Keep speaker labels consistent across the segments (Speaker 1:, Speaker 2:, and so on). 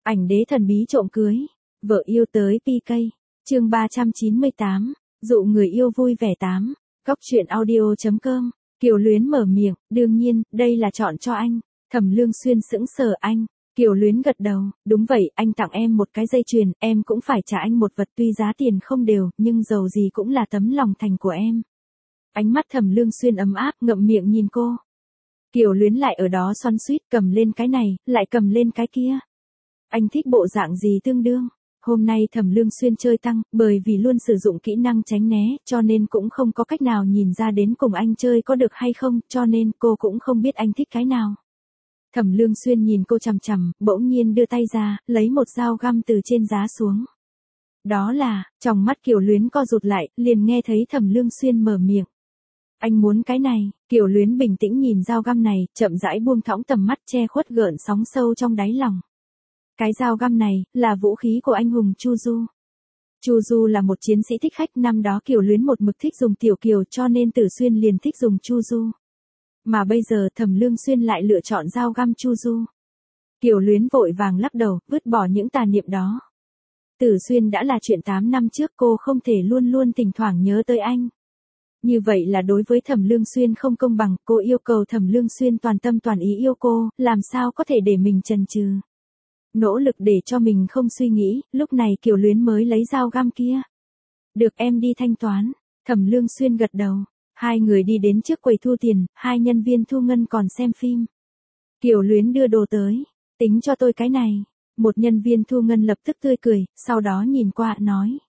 Speaker 1: Ảnh đế thần bí trộm cưới. Vợ yêu tới PK. Chương 398. Dụ người yêu vui vẻ 8. Cóc truyện audio.com. Kiều Luyến mở miệng, đương nhiên, đây là chọn cho anh. Thẩm Lương Xuyên sững sờ anh. Kiều Luyến gật đầu, đúng vậy, anh tặng em một cái dây chuyền, em cũng phải trả anh một vật tuy giá tiền không đều, nhưng dầu gì cũng là tấm lòng thành của em. Ánh mắt Thẩm Lương Xuyên ấm áp, ngậm miệng nhìn cô. Kiều Luyến lại ở đó xoắn xuýt, cầm lên cái này, lại cầm lên cái kia. Anh thích bộ dạng gì tương đương? Hôm nay Thẩm Lương Xuyên chơi tăng, bởi vì luôn sử dụng kỹ năng tránh né, cho nên cũng không có cách nào nhìn ra đến cùng anh chơi có được hay không, cho nên cô cũng không biết anh thích cái nào. Thẩm Lương Xuyên nhìn cô chằm chằm, bỗng nhiên đưa tay ra, lấy một dao găm từ trên giá xuống. Đó là, trong mắt Kiều Luyến co rụt lại, liền nghe thấy Thẩm Lương Xuyên mở miệng. Anh muốn cái này. Kiều Luyến bình tĩnh nhìn dao găm này, chậm rãi buông thõng tầm mắt che khuất gợn sóng sâu trong đáy lòng. Cái dao găm này, là vũ khí của anh hùng Chu Du. Chu Du là một chiến sĩ thích khách, năm đó Kiều Luyến một mực thích dùng Tiểu Kiều cho nên Tử Xuyên liền thích dùng Chu Du. Mà bây giờ Thẩm Lương Xuyên lại lựa chọn dao găm Chu Du. Kiều Luyến vội vàng lắc đầu, vứt bỏ những tà niệm đó. Tử Xuyên đã là chuyện 8 năm trước, cô không thể luôn luôn thỉnh thoảng nhớ tới anh. Như vậy là đối với Thẩm Lương Xuyên không công bằng, cô yêu cầu Thẩm Lương Xuyên toàn tâm toàn ý yêu cô, làm sao có thể để mình chần chừ. Nỗ lực để cho mình không suy nghĩ, lúc này Kiều Luyến mới lấy dao găm kia. Được, em đi thanh toán. Thẩm Lương Xuyên gật đầu. Hai người đi đến trước quầy thu tiền, hai nhân viên thu ngân còn xem phim. Kiều Luyến đưa đồ tới. Tính cho tôi cái này. Một nhân viên thu ngân lập tức tươi cười, sau đó nhìn qua, nói.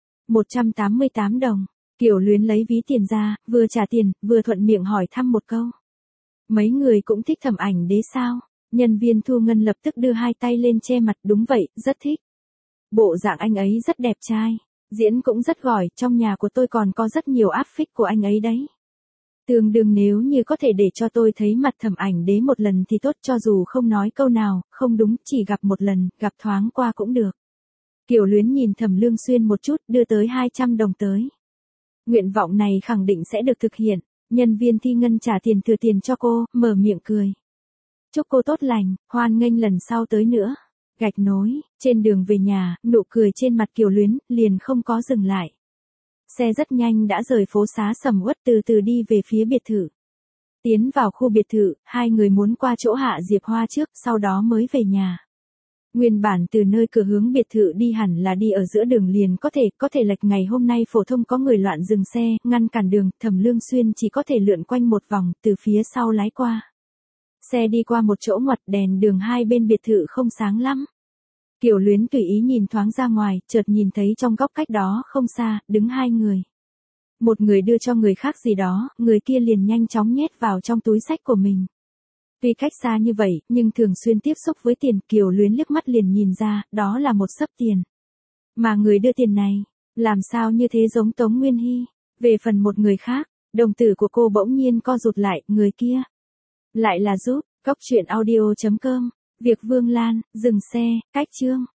Speaker 1: 188 đồng. Kiều Luyến lấy ví tiền ra, vừa trả tiền, vừa thuận miệng hỏi thăm một câu. Mấy người cũng thích Thẩm Ảnh Đế sao? Nhân viên thu ngân lập tức đưa hai tay lên che mặt, đúng vậy, rất thích. Bộ dạng anh ấy rất đẹp trai, diễn cũng rất giỏi, trong nhà của tôi còn có rất nhiều áp phích của anh ấy đấy. Tương đương nếu như có thể để cho tôi thấy mặt Thẩm Ảnh Đế một lần thì tốt, cho dù không nói câu nào, không đúng, chỉ gặp một lần, gặp thoáng qua cũng được. Kiều Luyến nhìn Thẩm Lương Xuyên một chút, đưa tới 200 đồng tới. Nguyện vọng này khẳng định sẽ được thực hiện. Nhân viên thi ngân trả tiền thừa tiền cho cô, mở miệng cười. Chúc cô tốt lành, hoan nghênh lần sau tới nữa. Gạch nối, trên đường về nhà, nụ cười trên mặt Kiều Luyến, liền không có dừng lại. Xe rất nhanh đã rời phố xá sầm uất, từ từ đi về phía biệt thự. Tiến vào khu biệt thự, hai người muốn qua chỗ Hạ Diệp Hoa trước, sau đó mới về nhà. Nguyên bản từ nơi cửa hướng biệt thự đi hẳn là đi ở giữa đường liền có thể lệch, ngày hôm nay phổ thông có người loạn dừng xe, ngăn cản đường, Thẩm Lương Xuyên chỉ có thể lượn quanh một vòng, từ phía sau lái qua. Xe đi qua một chỗ ngoặt, đèn đường hai bên biệt thự không sáng lắm. Kiều Luyến tùy ý nhìn thoáng ra ngoài, chợt nhìn thấy trong góc cách đó không xa, đứng hai người. Một người đưa cho người khác gì đó, người kia liền nhanh chóng nhét vào trong túi xách của mình. Tuy cách xa như vậy, nhưng thường xuyên tiếp xúc với tiền, Kiều Luyến liếc mắt liền nhìn ra, đó là một xấp tiền. Mà người đưa tiền này, làm sao như thế giống Tống Nguyên Hy. Về phần một người khác, đồng tử của cô bỗng nhiên co rụt lại, người kia. Lại là giúp, cóc truyện audio.com, việc Vương Lan, dừng xe, cách chương.